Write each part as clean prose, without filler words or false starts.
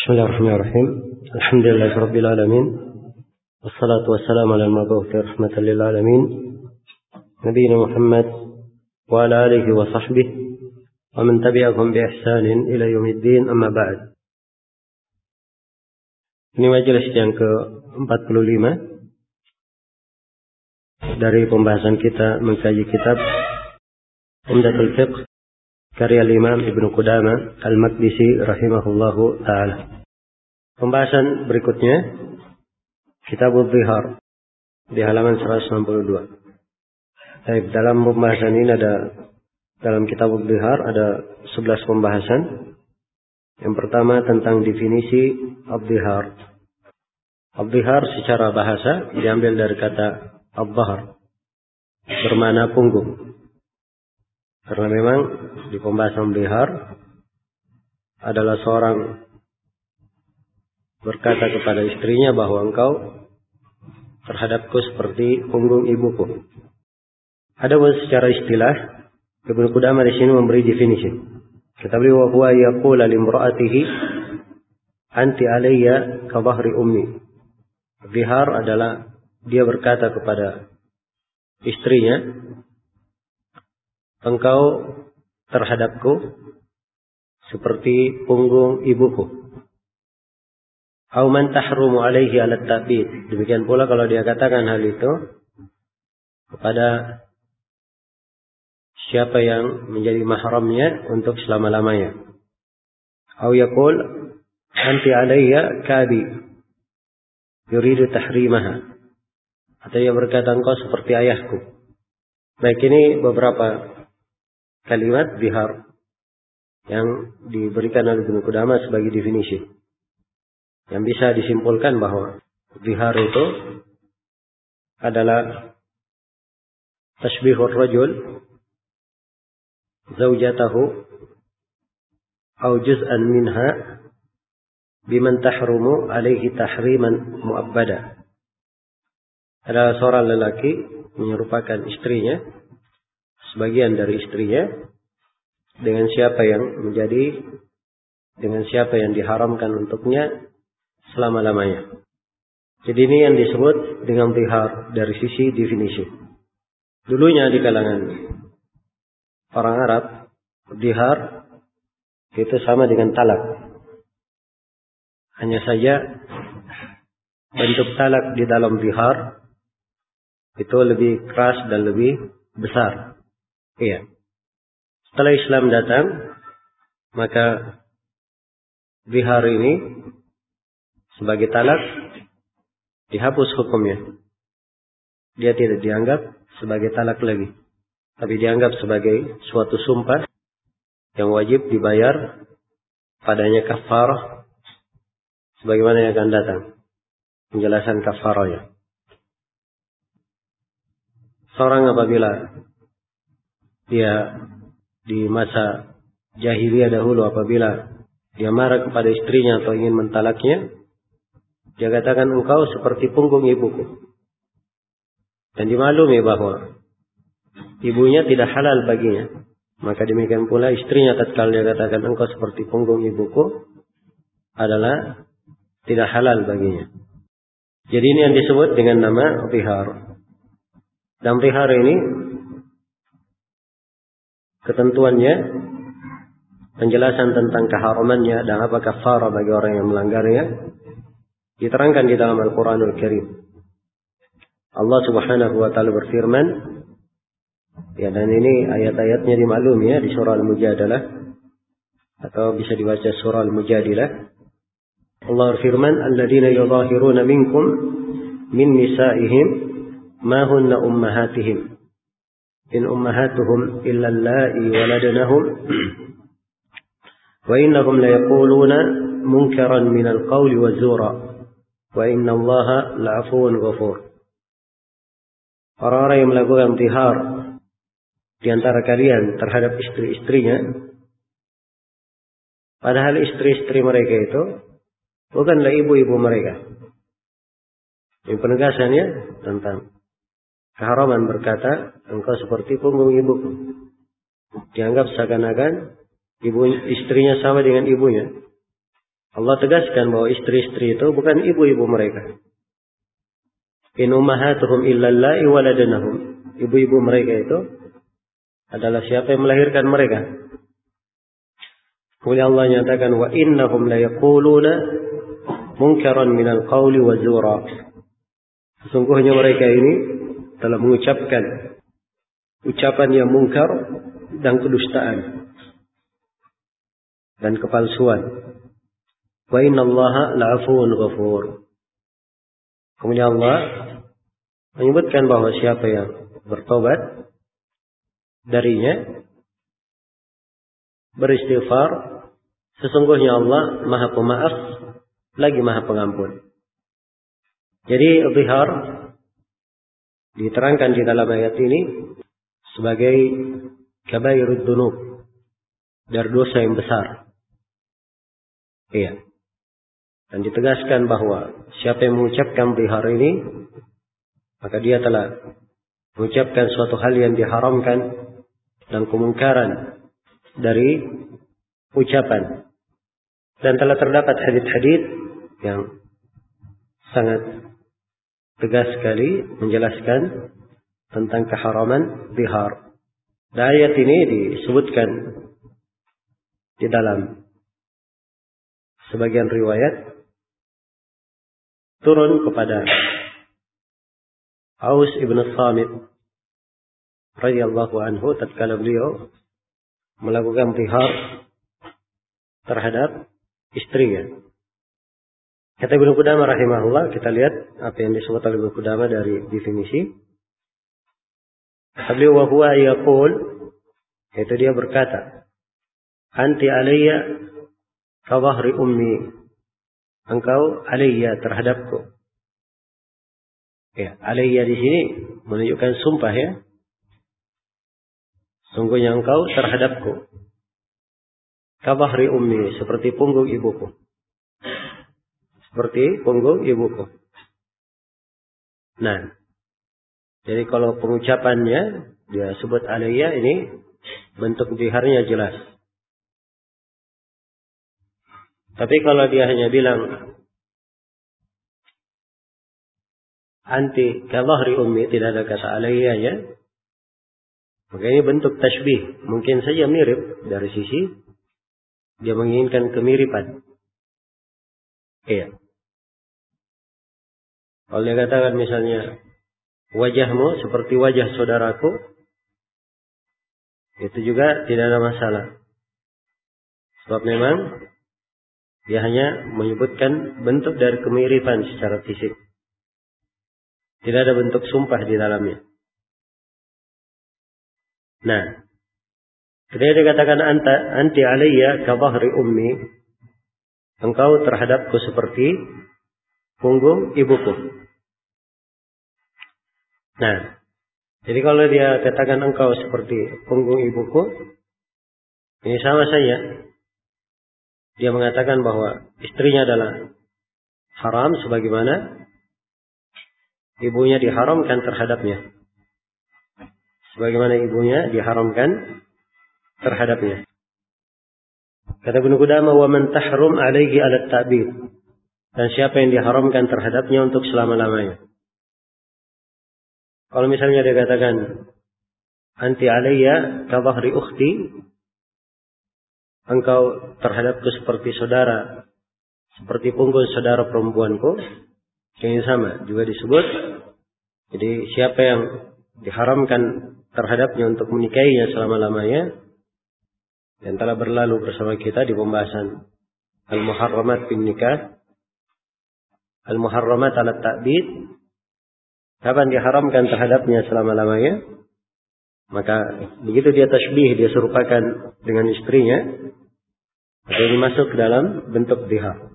Bismillahirrahmanirrahim. Alhamdulillahirabbil alamin. Wassalatu wassalamu ala al-mab'uts rahmatan lil alamin. Nabiyina Muhammad wa ala alihi wa sahbihi wa man tabi'ahum bi ihsanin ila yaumiddin, amma ba'd. Ini majelis yang ke-45 dari pembahasan kita mengkaji kitab Umdatul Fiqh karya Imam Ibnu Qudamah Al-Maqdisi rahimahullahu ta'ala. Pembahasan berikutnya Kitabul Zihar di halaman 162. Baik, dalam pembahasan ini dalam Kitabul Zihar ada 11 pembahasan. Yang pertama tentang definisi Al-Zihar. Al-Zihar secara bahasa diambil dari kata Al-Zahar, bermakna punggung. Karena memang di pembahasan Zihar adalah seorang berkata kepada istrinya bahwa engkau terhadapku seperti punggung ibuku. Adapun secara istilah, Ibnu Qudamah di sini memberi definisi. Kata beliau, wa huwa yaqulu limra'atihi anti alayya ka dhahri ummi. Zihar adalah dia berkata kepada istrinya, engkau terhadapku seperti punggung ibuku. Au man tahrumu alaihi ala ta'bid. Demikian pula kalau dia katakan hal itu kepada siapa yang menjadi mahramnya untuk selama-lamanya. Au yaqul anti alayya kabi yuridu tahrimaha. Atau dia berkata engkau seperti ayahku. Baik, ini beberapa kalimat zihar yang diberikan oleh Ibnu Qudamah sebagai definisi. Yang bisa disimpulkan bahwa zihar itu adalah tashbihur rajul zaujatahu au juz'an minha biman tahrumu alaihi tahriman mu'abbada. Adalah seorang lelaki menyerupakan istrinya, sebagian dari istrinya, dengan siapa yang diharamkan untuknya selama-lamanya. Jadi ini yang disebut dengan zihar dari sisi definisi. Dulunya di kalangan orang Arab, zihar itu sama dengan talak. Hanya saja bentuk talak di dalam zihar itu lebih keras dan lebih besar. Iya. Setelah Islam datang, maka zihar ini sebagai talak dihapus hukumnya. Dia tidak dianggap sebagai talak lagi, tapi dianggap sebagai suatu sumpah yang wajib dibayar padanya kafarah, sebagaimana yang akan datang penjelasan kafarahnya. Seorang apabila dia di masa jahiliyah dahulu, apabila dia marah kepada istrinya atau ingin mentalaknya, dia katakan engkau seperti punggung ibuku. Dan dimaklumi bahwa ibunya tidak halal baginya. Maka demikian pula istrinya tatkala dia katakan engkau seperti punggung ibuku adalah tidak halal baginya. Jadi ini yang disebut dengan nama zihar. Dan zihar ini ketentuannya, penjelasan tentang keharamannya dan apa kafarah bagi orang yang melanggarnya diterangkan di dalam Al-Quranul Karim. Allah Subhanahu wa ta'ala berfirman, ya, dan ini ayat-ayatnya dimaklumi ya, di surah Al-Mujadalah atau bisa dibaca surah Al-Mujadilah. Allah berfirman, alladzina yudhahiruna minkum min nisa'ihim ma hunna ummahatihim in ummahatuhum illa allai waladnahum wa innahum la yaquluna munkaran minal qawli wa zura wa inna Allaha la'afuwun ghafur. Orang-orang yang melakukan zihar di antara kalian terhadap istri-istrinya, padahal istri-istri mereka itu bukanlah ibu-ibu mereka. Ini penegasannya tentang keharaman berkata engkau seperti punggung ibuku. Dianggap seakan-akan istrinya sama dengan ibunya. Allah tegaskan bahwa istri-istri itu bukan ibu-ibu mereka. In ummahatuhum illa allai waladanahum. Ibu-ibu mereka itu adalah siapa yang melahirkan mereka. Kemudian Allah nyatakan wa innahum la yaquluna munkaran minal qawli wa zura. Sesungguhnya mereka ini telah mengucapkan ucapan yang mungkar dan kedustaan dan kepalsuan. Wa innallaha la'afuwun ghafur. Kemudian Allah menyebutkan bahwa siapa yang bertobat darinya, beristighfar, sesungguhnya Allah Maha Pemaaf lagi Maha Pengampun. Jadi zihar diterangkan di dalam ayat ini sebagai kabairud dzunub, dari dosa yang besar. Iya. Dan ditegaskan bahwa siapa yang mengucapkan zihar ini, maka dia telah mengucapkan suatu hal yang diharamkan dan kemungkaran dari ucapan. Dan telah terdapat hadits-hadits yang sangat tegas sekali menjelaskan tentang keharaman zihar. Dan ayat ini disebutkan di dalam sebagian riwayat turun kepada Aus ibn Samit radhiyallahu anhu tatkala beliau melakukan zihar terhadap istrinya. Kata Ibnu Qudamah rahimahullah, kita lihat apa yang disebut oleh Ibnu Qudamah dari definisi. Beliau wa huwa yaqul, yaitu dia berkata, anti alayya ka dhahri ummi. Engkau alayya terhadapku. Ya, alayya di sini menunjukkan sumpah ya. Sungguhnya engkau terhadapku. Ka dhahri ummi, seperti punggung ibuku. Seperti punggung ibuku. Nah, jadi kalau pengucapannya dia sebut alayya, ini bentuk ziharnya jelas. Tapi kalau dia hanya bilang anti ka dhahri ummi, tidak ada kata alayya ya, maka ini bentuk tashbih. Mungkin saja mirip dari sisi dia menginginkan kemiripan. Iya. Kalau dia katakan misalnya wajahmu seperti wajah saudaraku, itu juga tidak ada masalah. Sebab memang dia hanya menyebutkan bentuk dari kemiripan secara fisik. Tidak ada bentuk sumpah di dalamnya. Nah, ketika dia katakan anti alayya ka dhahri ummi, engkau terhadapku seperti punggung ibuku. Nah, jadi kalau dia katakan engkau seperti punggung ibuku, ini sama saja. Dia mengatakan bahwa istrinya adalah haram sebagaimana ibunya diharamkan terhadapnya. Sebagaimana ibunya diharamkan terhadapnya. Kata Ibnu Qudamah, wa man tahrum alaihi ala ta'bid. Dan siapa yang diharamkan terhadapnya untuk selama-lamanya. Kalau misalnya dia katakan anti alayya ka dhahri ukhti, engkau terhadapku seperti saudara, seperti punggung saudara perempuanku, yang sama juga disebut. Jadi siapa yang diharamkan terhadapnya untuk menikahinya selama-lamanya, yang telah berlalu bersama kita di pembahasan al-muharramat bin nikah, al-muharramat ala ta'bid, kapan diharamkan terhadapnya selama-lamanya, maka begitu dia tasbih, dia serupakan dengan istrinya, maka ini masuk ke dalam bentuk zihar.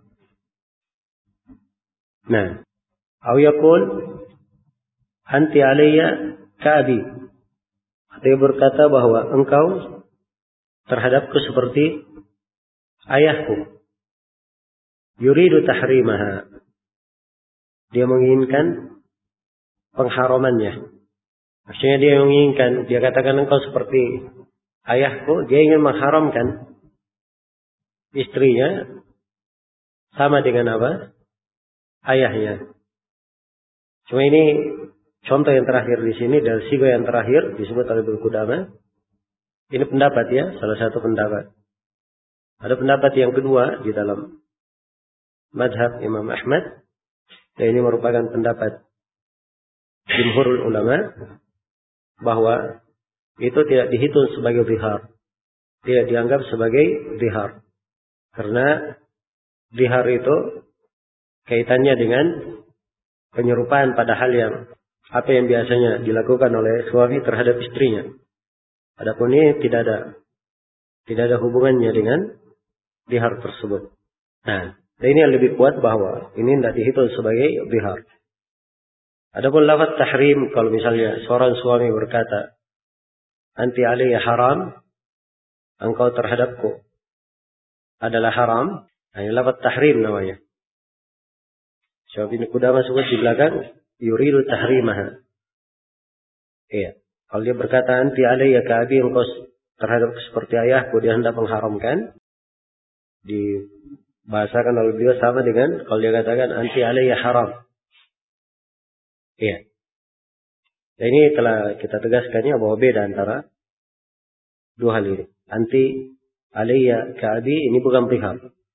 Nah, au yaqul anti alayya ka abi. Dia berkata bahwa engkau terhadapku seperti ayahku. Yuridu tahrimaha. Dia menginginkan pengharamannya. Maksudnya dia menginginkan, dia katakan engkau seperti ayahku, dia ingin mengharamkan istrinya sama dengan apa? Ayahnya. Cuma ini contoh yang terakhir di sini dari sigo yang terakhir disebut oleh Ibnu Qudamah. Ini pendapat ya, salah satu pendapat. Ada pendapat yang kedua di dalam mazhab Imam Ahmad. Dan ini merupakan pendapat jumhurul ulama bahwa itu tidak dihitung sebagai zihar. Tidak dianggap sebagai zihar. Karena zihar itu kaitannya dengan penyerupaan pada hal yang apa yang biasanya dilakukan oleh suami terhadap istrinya. Adapun ini tidak ada hubungannya dengan zihar tersebut. Nah, ini yang lebih kuat bahwa ini tidak dihitung sebagai zihar. Adapun lafaz tahrim, kalau misalnya seorang suami berkata, "Anti alayya haram," engkau terhadapku adalah haram. Nah, ini lafaz tahrim namanya. Sebab Ibnu Qudamah sebut di belakang, yuridu tahrimaha. Iya. Kalau dia berkata, "Anti alayya ka'abi," engkau terhadap seperti ayahku, dia hendak mengharamkan. Dibahasakan oleh beliau sama dengan kalau dia katakan, "Anti alayya haram." Iya. Dan ini telah kita tegaskannya bahwa beda antara dua hal ini. Anti alayya ka'abi ini bukan zihar.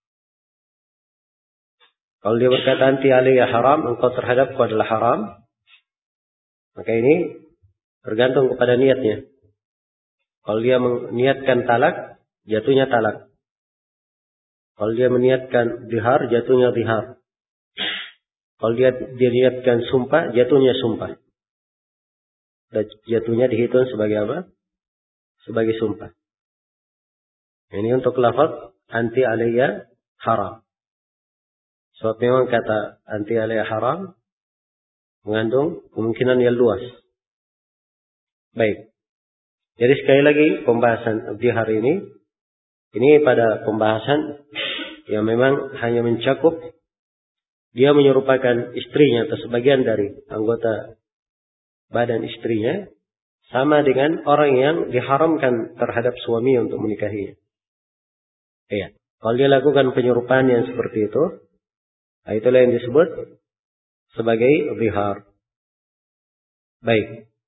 Kalau dia berkata anti alayya haram, engkau terhadapku adalah haram, maka ini tergantung kepada niatnya. Kalau dia meniatkan talak, jatuhnya talak. Kalau dia meniatkan zihar, jatuhnya zihar. Kalau dia niatkan sumpah, jatuhnya sumpah. Dan jatuhnya dihitung sebagai apa? Sebagai sumpah. Ini untuk lafaz anti alayya haram. Sebab memang kata anti alayya haram mengandung kemungkinan yang luas. Baik. Jadi sekali lagi pembahasan zihar ini pada pembahasan yang memang hanya mencakup dia menyerupakan istrinya atau sebagian dari anggota badan istrinya sama dengan orang yang diharamkan terhadap suami untuk menikahinya. Iya. Kalau dia lakukan penyerupaan yang seperti itu, itulah yang disebut sebagai zihar. Baik.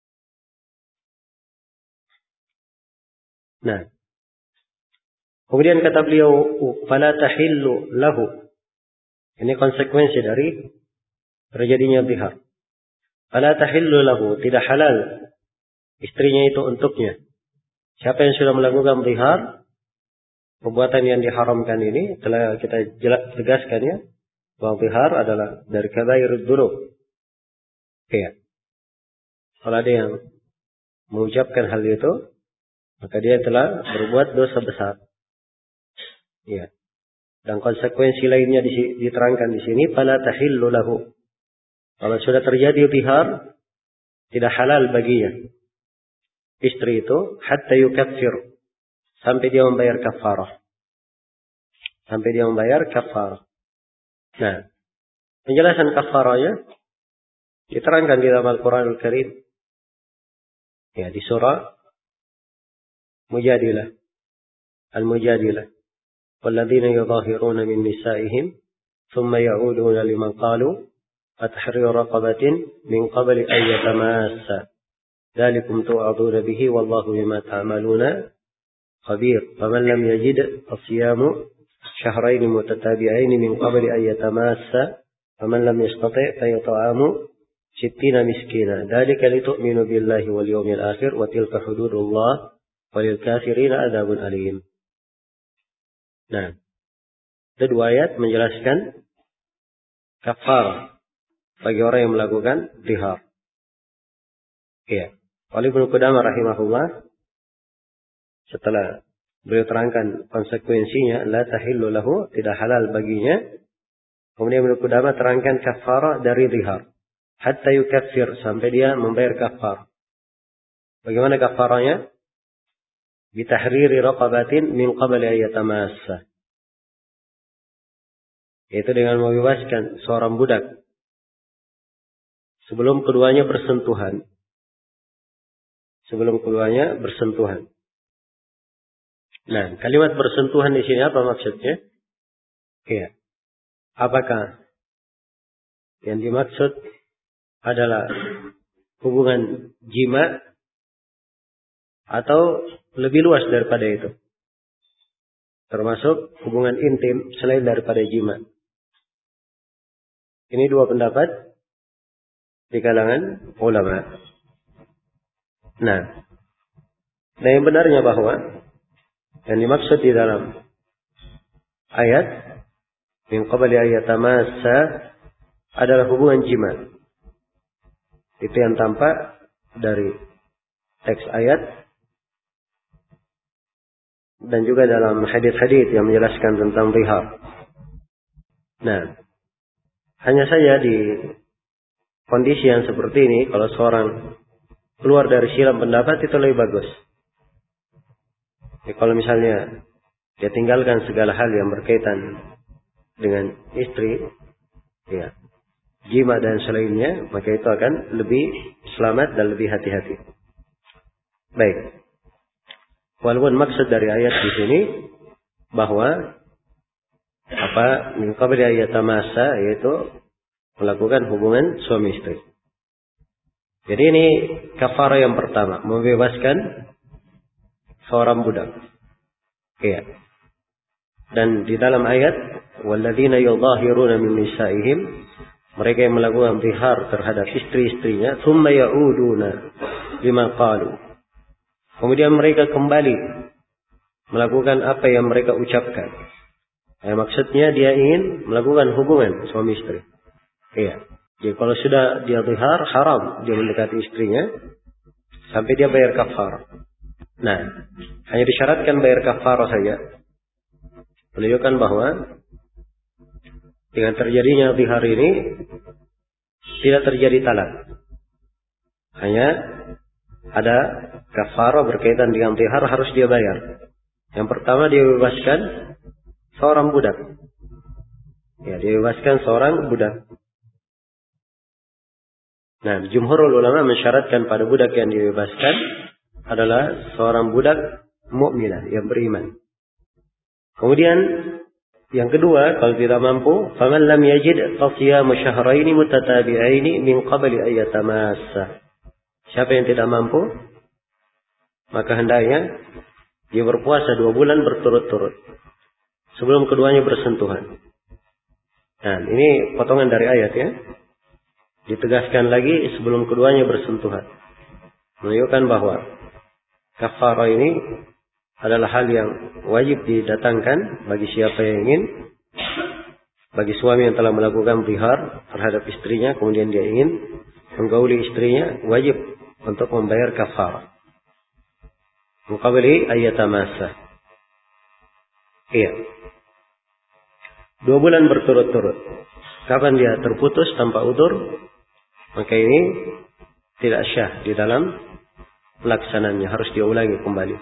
Nah, kemudian kata beliau, "Fala tahillu lahu." Ini konsekuensi dari terjadinya zihar. "Fala tahillu lahu," tidak halal istrinya itu untuknya. Siapa yang sudah melakukan zihar, perbuatan yang diharamkan ini telah kita tegaskan ya, bahwa zihar adalah dari kabairud dzunub. Iya. Kalau ada yang mengucapkan hal itu, maka dia telah berbuat dosa besar. Ya. Dan konsekuensi lainnya diterangkan di sini, fala tahillu lahu. Kalau sudah terjadi zihar, tidak halal baginya istri itu hatta yukaffir, sampai dia membayar kafarah. Sampai dia membayar kafarah. Nah, penjelasan kafarahnya diterangkan di dalam Al-Qur'anul Karim. Ya, di surah Mujadilah. Al-Mujadilah. وَالَّذِينَ يُظَاهِرُونَ مِنْ نِسَائِهِمْ ثُمَّ يَعُودُونَ لِمَنْ قَالُوا فَتَحْرِيرُ رَقَبَةٍ مِنْ قَبْلِ أَنْ يَتَمَاسَّا ذَلِكُمْ تُوعَظُونَ بِهِ وَاللَّهُ بِمَا تَعْمَلُونَ خَبِيرٌ فَمَنْ لَمْ يَجِدْ فَصِيَامُ شهرين متتابعين من قبل أن يتماسا فمن لم يستطع فيطعم 60 مسكينا ذلك لتؤمنوا بالله واليوم الآخر وتلك حدود الله وللكافرين عذاب أليم. Nah, ada dua ayat menjelaskan kafarah bagi orang yang melakukan zihar. Iya. Oleh Ibnu Qudamah rahimahullah, setelah beliau terangkan konsekuensinya, la tahillu lahu, tidak halal baginya. Kemudian Ibnu Qudamah terangkan kafarah dari zihar. Hatta yukaffir, sampai dia membayar kafar. Bagaimana kafarahnya? Bitahriri raqabatin min qabli an yatamassa. Yaitu dengan membebaskan seorang budak sebelum keduanya bersentuhan. Sebelum keduanya bersentuhan. Nah, kalimat bersentuhan di sini apa maksudnya? Iya. apakah yang dimaksud adalah hubungan jima atau lebih luas daripada itu, termasuk hubungan intim selain daripada jima. Ini dua pendapat di kalangan ulama. Nah, yang benarnya bahwa yang dimaksud di dalam ayat min qabli ayatamassa adalah hubungan jima. Itu yang tampak dari teks ayat dan juga dalam hadis-hadis yang menjelaskan tentang zihar. Nah, hanya saja di kondisi yang seperti ini, kalau seorang keluar dari silam pendapat itu lebih bagus. Kalau misalnya dia tinggalkan segala hal yang berkaitan dengan istri, ya, jima dan selainnya, maka itu akan lebih selamat dan lebih hati-hati. Baik. Walaupun maksud dari ayat di sini bahwa min qabli ayatamassa, yaitu melakukan hubungan suami istri. Jadi ini kafarah yang pertama, membebaskan seorang budak. Iya. Dan di dalam ayat walladzina yudhahiruna min nisaihim, mereka yang melakukan zihar terhadap istri-istrinya, thumma ya'uduna lima qalu, kemudian mereka kembali melakukan apa yang mereka ucapkan. Maksudnya dia ingin melakukan hubungan suami istri. Iya. Jadi kalau sudah dia zihar, haram dia mendekati istrinya sampai dia bayar kafarah. Nah, hanya disyaratkan bayar kafarah saja. Menunjukkan bahwa dengan terjadinya zihar ini tidak terjadi talak. Hanya ada kafarah berkaitan dengan zihar, harus dia bayar. Yang pertama, dia bebaskan seorang budak. Ya, dia bebaskan seorang budak. Nah, jumhurul ulama mensyaratkan pada budak yang dibebaskan adalah seorang budak mukminah yang beriman. Kemudian yang kedua, kalau tidak mampu, faman lam yajid fasiyamu syahraini mutatabi'aini min qabli ayatamassa. Siapa yang tidak mampu, maka hendaknya dia berpuasa 2 bulan berturut-turut sebelum keduanya bersentuhan. Nah, ini potongan dari ayat ya. Ditegaskan lagi sebelum keduanya bersentuhan. Menunjukkan bahwa kafarah ini adalah hal yang wajib didatangkan bagi siapa yang ingin. Bagi suami yang telah melakukan zihar terhadap istrinya, kemudian dia ingin menggauli istrinya, wajib untuk membayar kafarah. Muqabili ayatamassa. Iya. 2 bulan berturut-turut. Kapan dia terputus tanpa udzur, maka ini tidak syah di dalam pelaksanaannya, harus diulangi kembali.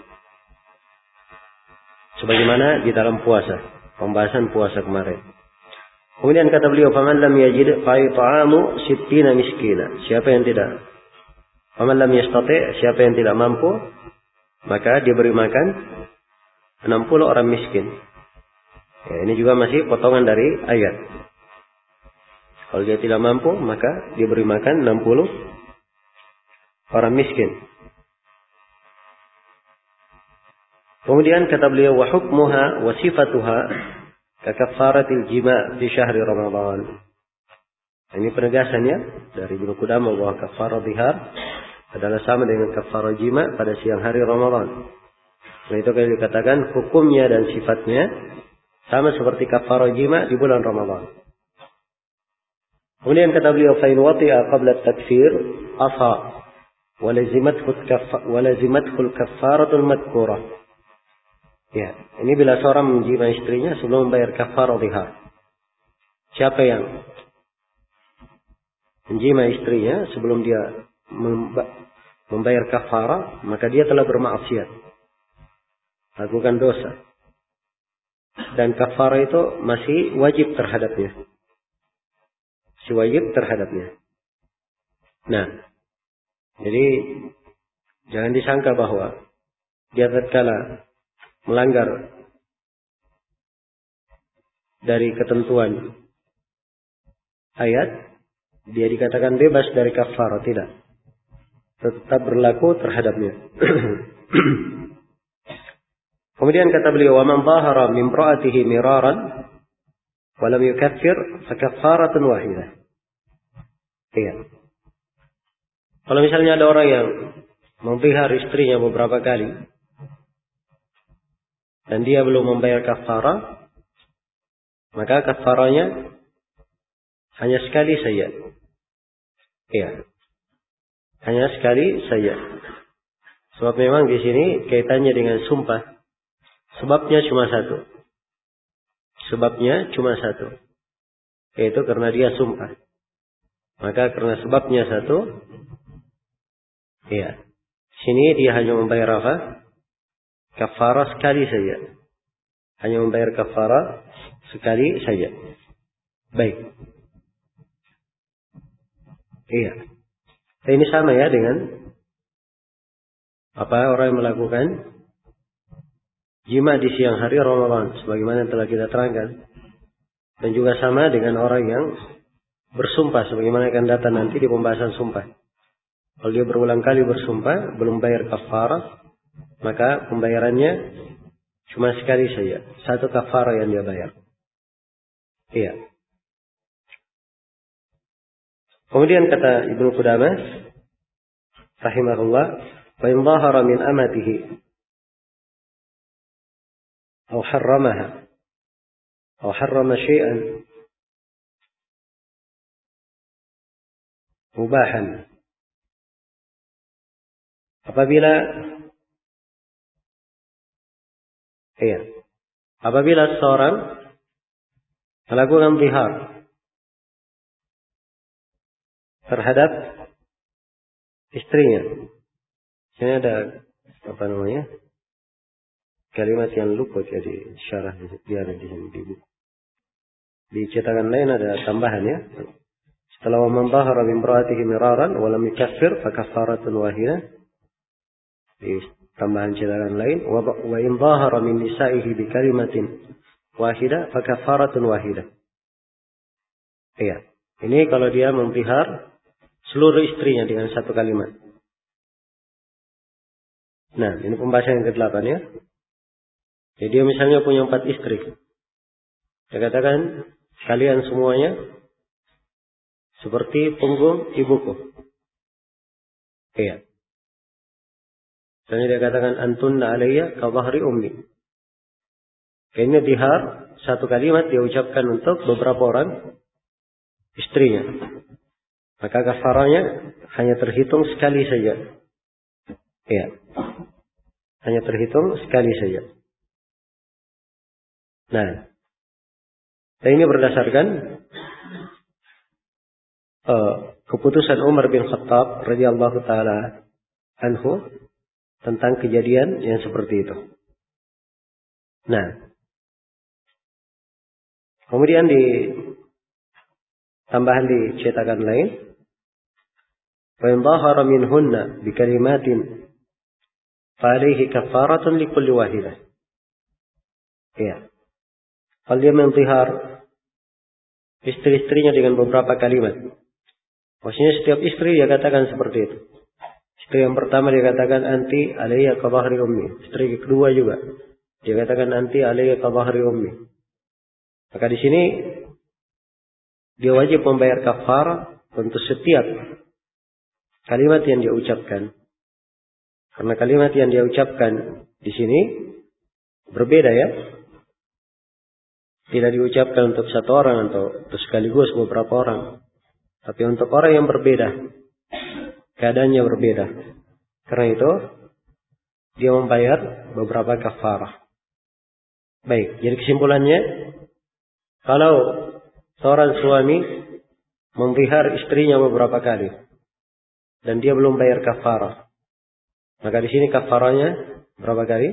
Sebagaimana di dalam puasa, pembahasan puasa kemarin. Kemudian kata beliau, faman lam yajid fa it'amu 60 miskina. Siapa yang tidak, faman lam yastati', siapa yang tidak mampu, maka dia beri makan 60 orang miskin. Ya, ini juga masih potongan dari ayat. Kalau dia tidak mampu, maka dia beri makan 60 orang miskin. Kemudian kata beliau, wa hukmuha wa sifatuha ka kaffaratil jima' fi syahri Ramadan. Ini penegasannya dari Ibnu Qudamah bahwa kafarah zihar adalah sama dengan kafarah jima' pada siang hari Ramadan. Nah, itu kalau dikatakan hukumnya dan sifatnya sama seperti kafarah jima' di bulan Ramadan. Kemudian kata beliau, fa in wati'a qabla at-takfir asa wa lazimathu al-kaffaratul madhkurah. Ya, ini bila seorang menjima istrinya sebelum membayar kafarah zihar. Siapa yang menjima istrinya sebelum dia membayar kafarah, maka dia telah bermaksiat, lakukan dosa. Dan kafarah itu masih wajib terhadapnya. Masih wajib terhadapnya. Nah, jadi jangan disangka bahwa dia tatkala melanggar dari ketentuan ayat dia dikatakan bebas dari kafarah, tidak. Tetap berlaku terhadapnya. Kemudian kata beliau, "Wa man dhahara min imra'atihi miraran wa lam yukaffir fa kaffaratun wahidah." Iya. Kalau misalnya ada orang yang memzihar istrinya beberapa kali dan dia belum membayar kafarah, maka kafarahnya hanya sekali saja. Iya. Hanya sekali saja. Sebab memang di sini kaitannya dengan sumpah. Sebabnya cuma satu. Sebabnya cuma satu. Yaitu karena dia sumpah. Maka karena sebabnya satu, iya. Sini dia hanya membayar apa? Kafarah sekali saja. Hanya membayar kafarah sekali saja. Baik. Iya. Ini sama ya dengan orang yang melakukan jima di siang hari Ramadan, sebagaimana yang telah kita terangkan. Dan juga sama dengan orang yang bersumpah, sebagaimana akan datang nanti di pembahasan sumpah. Kalau dia berulang kali bersumpah, belum bayar kafarah, maka pembayarannya cuma sekali saja. Satu kafarah yang dia bayar. Iya. Kemudian kata Ibnu Qudamah rahimahullah, "Wa in dhahara min amatihi aw harramaha aw harrama syai'an mubahan." Apabila seorang melakukan zihar terhadap istrinya. Sini ada kalimat yang luput ya di syarah dia ada di sini di buku. Di cetakan lain ada tambahan ya. Setelah wa man dhahara bi imra'atihi miraran wa lam yukaffir fa kaffaratun wahidah. Di tambahan cetakan lain wa in dhahara min nisa'ihi bi kalimatin wahidah fa kaffaratun wahidah. Iya. Ini kalau dia memzihar seluruh istrinya dengan satu kalimat. Nah, ini pembahasan yang ke-8 ya. Jadi dia misalnya punya 4 istri. Dia katakan, kalian semuanya seperti punggung ibuku. Iya. Misalnya dia katakan, antunna alayya ka dhahri ummi. Ini zihar, satu kalimat dia ucapkan untuk beberapa orang istrinya. Maka kafarahnya hanya terhitung sekali saja. Iya. Hanya terhitung sekali saja. Nah, ini berdasarkan keputusan Umar bin Khattab radhiyallahu taala anhu tentang kejadian yang seperti itu. Nah, kemudian di tambahan di cetakan lain, wa in dhahara minhunna bi kalimatin fa alayhi kafaratun li kulli wahidah. Iya. Kalau dia menzihar istri-istrinya dengan beberapa kalimat. Maksudnya setiap istri dia katakan seperti itu. Istri yang pertama dia katakan anti alayya ka dhahri ummi. Istri kedua juga dia katakan anti alayya ka dhahri ummi. Maka di sini dia wajib membayar kafarah untuk setiap kalimat yang dia ucapkan. Karena kalimat yang dia ucapkan di sini berbeda ya. Tidak diucapkan untuk satu orang atau sekaligus beberapa orang. Tapi untuk orang yang berbeda. Keadaannya berbeda. Karena itu dia membayar beberapa kafarah. Baik, jadi kesimpulannya, kalau seorang suami memzihar istrinya beberapa kali dan dia belum bayar kafarah, maka di sini kafarahnya berapa kali?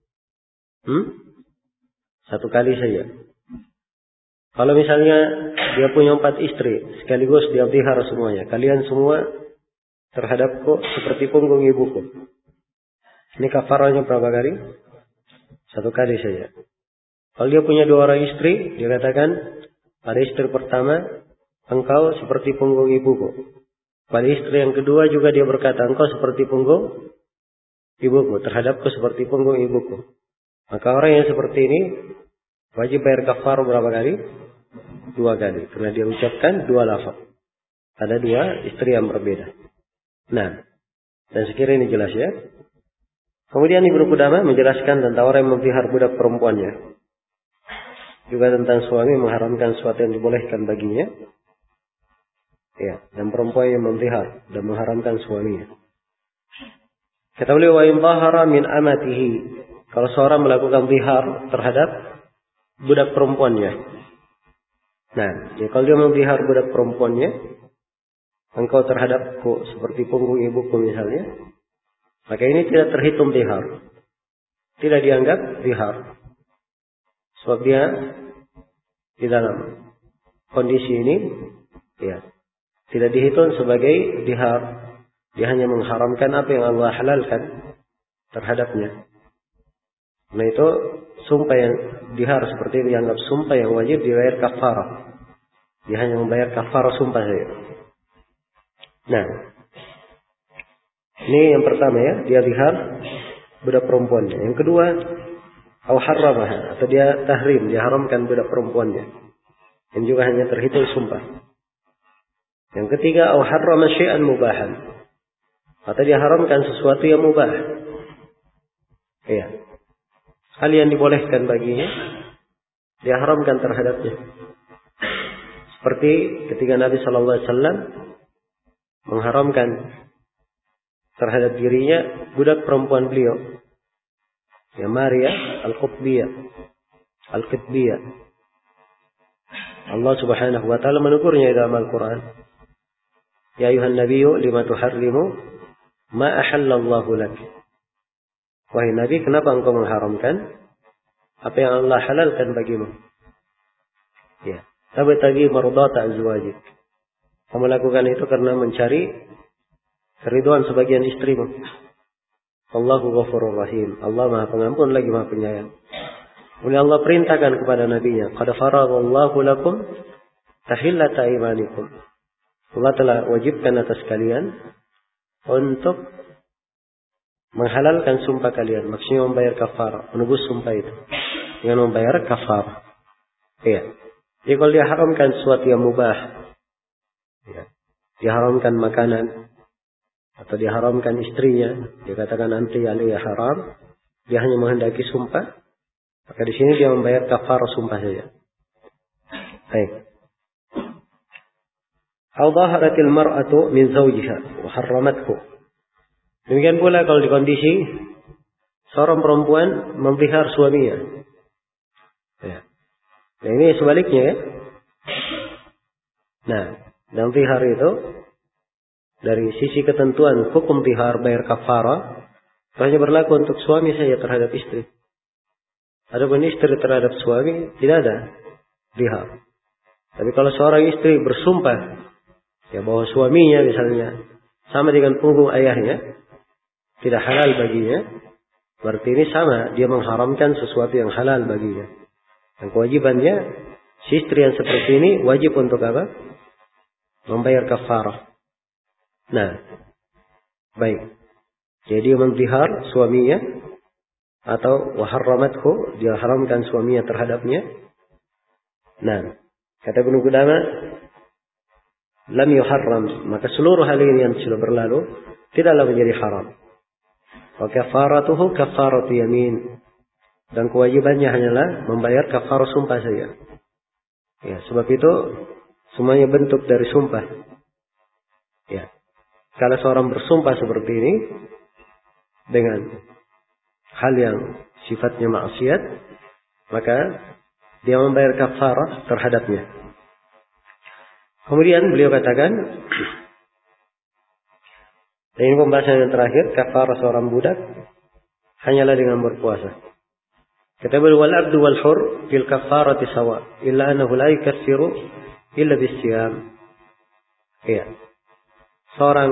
Satu kali saja. Kalau misalnya dia punya 4 istri, sekaligus dia zihar semuanya. Kalian semua terhadapku seperti punggung ibuku. Ini kafarahnya berapa kali? Satu kali saja. Kalau dia punya 2 orang istri, dia katakan pada istri pertama, engkau seperti punggung ibuku. Pada istri yang kedua juga dia berkata, engkau seperti punggung ibuku, terhadapku seperti punggung ibuku. Maka orang yang seperti ini wajib bayar kafar berapa kali? 2 kali. Karena dia ucapkan 2 lafaz. Ada 2 istri yang berbeda. Nah, dan sekiranya ini jelas ya. Kemudian Ibnu Qudamah menjelaskan tentang orang yang memelihara budak perempuannya. Juga tentang suami mengharamkan sesuatu yang dibolehkan baginya. Ya, dan perempuan yang memelihara dan mengharamkan suaminya. Kata beliau, wa in dhahara min amatihi. Kalau seorang melakukan zihar terhadap budak perempuannya. Nah, ya kalau dia memelihara budak perempuannya, engkau terhadapku seperti punggung ibuku misalnya, maka ini tidak terhitung zihar. Tidak dianggap zihar. Sebab dia di dalam kondisi ini ya tidak dihitung sebagai zihar. Dia hanya mengharamkan apa yang Allah halalkan terhadapnya. Nah itu sumpah yang zihar seperti ini dianggap sumpah yang wajib dibayar kafarah. Dia hanya membayar kafarah sumpah saja. Nah, ini yang pertama ya, dia zihar budak perempuannya. Yang kedua, au harramah, atau dia tahrim, dia haramkan budak perempuannya. Yang juga hanya terhitung sumpah. Yang ketiga, au harrama syai'an mubahan, atau dia haramkan sesuatu yang mubah. Iya. Hal yang dibolehkan baginya, dia haramkan terhadapnya. Seperti ketika Nabi sallallahu alaihi wasallam mengharamkan terhadap dirinya budak perempuan beliau, ya Maria al-Qutbiyah. Al-Qutbiyah. Allah Subhanahu wa taala menegurnya dalam Al-Qur'an. Ya ayuhan nabiyyu lima tuharrimu ma ahallallahu lak. Wahai Nabi, kenapa engkau mengharamkan apa yang Allah halalkan bagimu? Ya, tabtaghi mardata azwajik. Kamu lakukan itu karena mencari keridhaan sebagian istrimu. Allahu Ghafurur Rahim. Allah Maha Pengampun lagi Maha Penyayang. Oleh Allah perintahkan kepada nabinya, qad faradallahu lakum tahillata aymanikum. Allah telah wajibkan atas kalian untuk menghalalkan sumpah kalian, maksudnya membayar kafarah, menebus sumpah itu dengan membayar kafarah. Iya. Jadi kalau dia haramkan sesuatu yang mubah, ya, dia haramkan makanan atau dia haramkan istrinya, dia katakan anti alaiya haram, dia hanya menghendaki sumpah, maka di sini dia membayar kafarah sumpah saja. Baik. Au dhaharatil mar'atu min zawjiha wa harramathu. Demikian pula kalau di kondisi seorang perempuan memelihara suaminya. Ya. Nah ini sebaliknya ya. Nah, dalam zihar itu dari sisi ketentuan hukum zihar bayar kafarah hanya berlaku untuk suami saja terhadap istri. Adapun istri terhadap suami tidak ada zihar. Tapi kalau seorang istri bersumpah ya bahwa suaminya misalnya sama dengan punggung ayahnya, tidak halal baginya, berarti ini sama, dia mengharamkan sesuatu yang halal baginya. Dan kewajibannya, si istri yang seperti ini wajib untuk apa? Membayar kafarah. Nah, baik. Jadi dia menzihar suaminya, atau waharramathu, dia haramkan suaminya terhadapnya. Nah, kata Ibnu Qudamah, lam yuharram, maka seluruh hal ini yang sudah berlalu tidaklah menjadi haram. Wa kafaratuhu kafaratu yamin, dan kewajibannya hanyalah membayar kafarah sumpah saja. Ya, sebab itu semuanya bentuk dari sumpah. Ya. Kalau seorang bersumpah seperti ini dengan hal yang sifatnya maksiat, maka dia membayar kafarah terhadapnya. Kemudian beliau katakan, dan ini pembahasan yang terakhir, kafarah seorang budak hanyalah dengan berpuasa. Kata beliau, wal abdu wal hur fil kafarati sawa, illa annahu la yukaffiru illa bisiyam. Iya. Seorang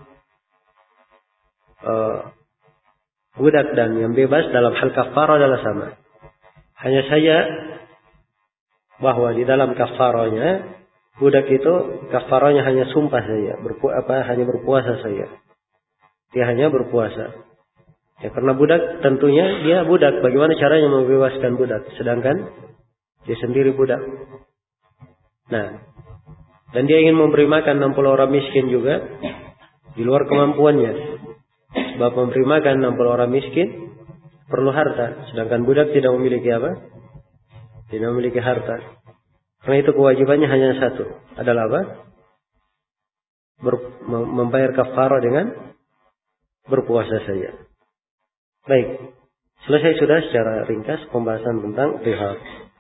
budak dan yang bebas dalam hal kafarah adalah sama. Hanya saja bahwa di dalam kafarahnya budak itu kafaranya hanya sumpah saja, hanya berpuasa saja. Dia hanya berpuasa. Ya, karena budak tentunya dia budak. Bagaimana caranya membebaskan budak? Sedangkan dia sendiri budak. Nah, dan dia ingin memberi makan 60 orang miskin juga di luar kemampuannya. Sebab memberi makan 60 orang miskin perlu harta. Sedangkan budak tidak memiliki apa? Tidak memiliki harta. Karena itu kewajibannya hanya satu. Adalah apa? Membayar kafarah dengan berpuasa saja. Baik. Selesai sudah secara ringkas pembahasan tentang rihab.